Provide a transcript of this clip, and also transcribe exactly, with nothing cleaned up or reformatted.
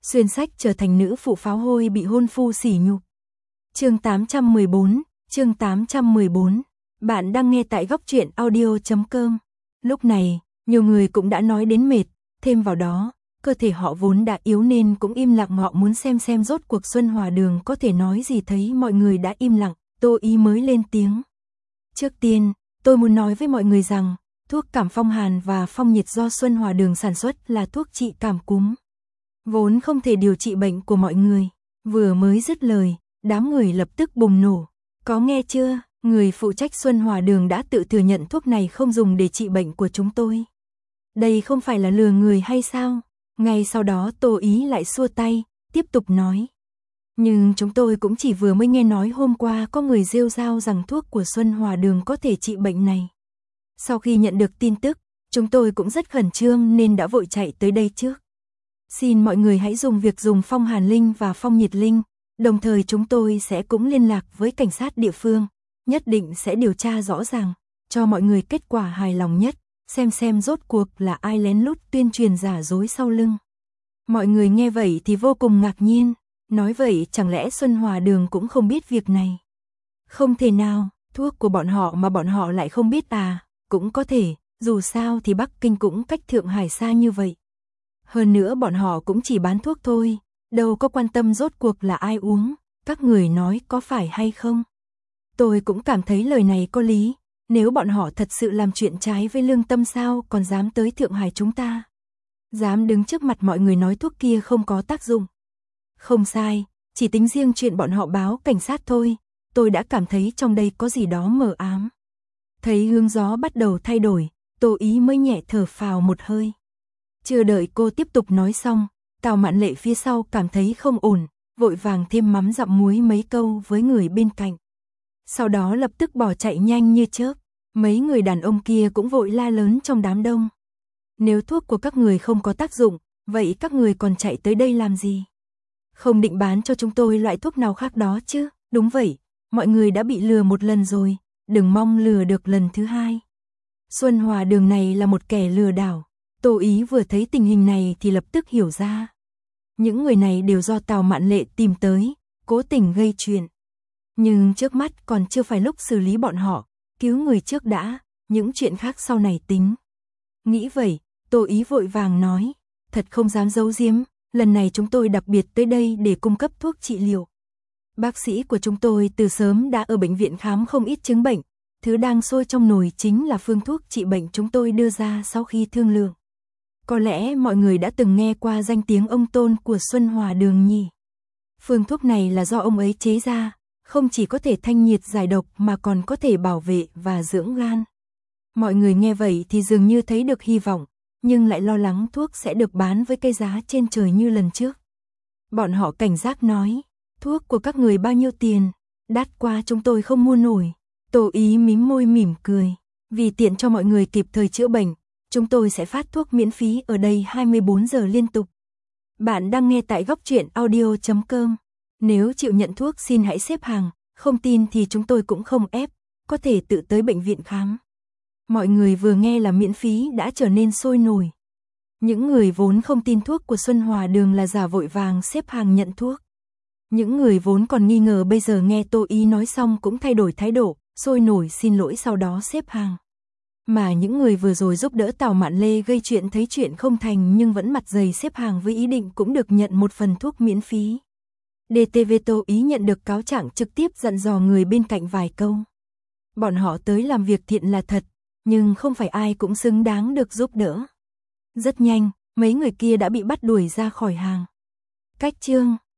xuyên sách trở thành nữ phụ pháo hôi bị hôn phu sỉ nhục. Chương tám trăm mười bốn, chương tám trăm mười bốn. Bạn đang nghe tại góc truyện audio chấm com. Lúc này, nhiều người cũng đã nói đến mệt, thêm vào đó, cơ thể họ vốn đã yếu nên cũng im lặng, họ muốn xem xem rốt cuộc Xuân Hòa Đường có thể nói gì. Thấy mọi người đã im lặng, Tô Ý mới lên tiếng. Trước tiên, tôi muốn nói với mọi người rằng, thuốc cảm phong hàn và phong nhiệt do Xuân Hòa Đường sản xuất là thuốc trị cảm cúm, vốn không thể điều trị bệnh của mọi người. Vừa mới dứt lời, đám người lập tức bùng nổ. Có nghe chưa, người phụ trách Xuân Hòa Đường đã tự thừa nhận thuốc này không dùng để trị bệnh của chúng tôi. Đây không phải là lừa người hay sao? Ngay sau đó Tô Ý lại xua tay, tiếp tục nói. Nhưng chúng tôi cũng chỉ vừa mới nghe nói hôm qua có người rêu rao rằng thuốc của Xuân Hòa Đường có thể trị bệnh này. Sau khi nhận được tin tức, chúng tôi cũng rất khẩn trương nên đã vội chạy tới đây trước. Xin mọi người hãy dùng việc dùng phong hàn linh và phong nhiệt linh, đồng thời chúng tôi sẽ cũng liên lạc với cảnh sát địa phương, nhất định sẽ điều tra rõ ràng, cho mọi người kết quả hài lòng nhất, xem xem rốt cuộc là ai lén lút tuyên truyền giả dối sau lưng. Mọi người nghe vậy thì vô cùng ngạc nhiên, nói vậy chẳng lẽ Xuân Hòa Đường cũng không biết việc này? Không thể nào, thuốc của bọn họ mà bọn họ lại không biết à? Cũng có thể, dù sao thì Bắc Kinh cũng cách Thượng Hải xa như vậy. Hơn nữa bọn họ cũng chỉ bán thuốc thôi, đâu có quan tâm rốt cuộc là ai uống, các người nói có phải hay không? Tôi cũng cảm thấy lời này có lý, nếu bọn họ thật sự làm chuyện trái với lương tâm sao còn dám tới Thượng Hải chúng ta? Dám đứng trước mặt mọi người nói thuốc kia không có tác dụng. Không sai, chỉ tính riêng chuyện bọn họ báo cảnh sát thôi, tôi đã cảm thấy trong đây có gì đó mờ ám. Thấy hướng gió bắt đầu thay đổi, Tô Ý mới nhẹ thở phào một hơi. Chưa đợi cô tiếp tục nói xong, Tào Mạn Lệ phía sau cảm thấy không ổn, vội vàng thêm mắm dặm muối mấy câu với người bên cạnh. Sau đó lập tức bỏ chạy nhanh như chớp, mấy người đàn ông kia cũng vội la lớn trong đám đông. Nếu thuốc của các người không có tác dụng, vậy các người còn chạy tới đây làm gì? Không định bán cho chúng tôi loại thuốc nào khác đó chứ? Đúng vậy, mọi người đã bị lừa một lần rồi, đừng mong lừa được lần thứ hai. Xuân Hòa Đường này là một kẻ lừa đảo. Tô Ý vừa thấy tình hình này thì lập tức hiểu ra. Những người này đều do Tào Mạn Lệ tìm tới, cố tình gây chuyện. Nhưng trước mắt còn chưa phải lúc xử lý bọn họ, cứu người trước đã, những chuyện khác sau này tính. Nghĩ vậy, Tô Ý vội vàng nói, thật không dám giấu giếm, lần này chúng tôi đặc biệt tới đây để cung cấp thuốc trị liệu. Bác sĩ của chúng tôi từ sớm đã ở bệnh viện khám không ít chứng bệnh, thứ đang sôi trong nồi chính là phương thuốc trị bệnh chúng tôi đưa ra sau khi thương lượng. Có lẽ mọi người đã từng nghe qua danh tiếng ông Tôn của Xuân Hòa Đường nhỉ. Phương thuốc này là do ông ấy chế ra, không chỉ có thể thanh nhiệt giải độc mà còn có thể bảo vệ và dưỡng gan. Mọi người nghe vậy thì dường như thấy được hy vọng, nhưng lại lo lắng thuốc sẽ được bán với cái giá trên trời như lần trước. Bọn họ cảnh giác nói, thuốc của các người bao nhiêu tiền? Đắt quá chúng tôi không mua nổi. Tô Ý mím môi mỉm cười, vì tiện cho mọi người kịp thời chữa bệnh, chúng tôi sẽ phát thuốc miễn phí ở đây hai mươi bốn giờ liên tục. Bạn đang nghe tại góc truyện audio chấm com. Nếu chịu nhận thuốc xin hãy xếp hàng, không tin thì chúng tôi cũng không ép, có thể tự tới bệnh viện khám. Mọi người vừa nghe là miễn phí đã trở nên sôi nổi. Những người vốn không tin thuốc của Xuân Hòa Đường là giả vội vàng xếp hàng nhận thuốc. Những người vốn còn nghi ngờ bây giờ nghe Tô Ý nói xong cũng thay đổi thái độ, sôi nổi xin lỗi sau đó xếp hàng. Mà những người vừa rồi giúp đỡ Tào Mạn Lê gây chuyện thấy chuyện không thành nhưng vẫn mặt dày xếp hàng với ý định cũng được nhận một phần thuốc miễn phí. đê tê vê Tô Ý nhận được cáo trạng trực tiếp dặn dò người bên cạnh vài câu. Bọn họ tới làm việc thiện là thật, nhưng không phải ai cũng xứng đáng được giúp đỡ. Rất nhanh, mấy người kia đã bị bắt đuổi ra khỏi hàng. Cách chương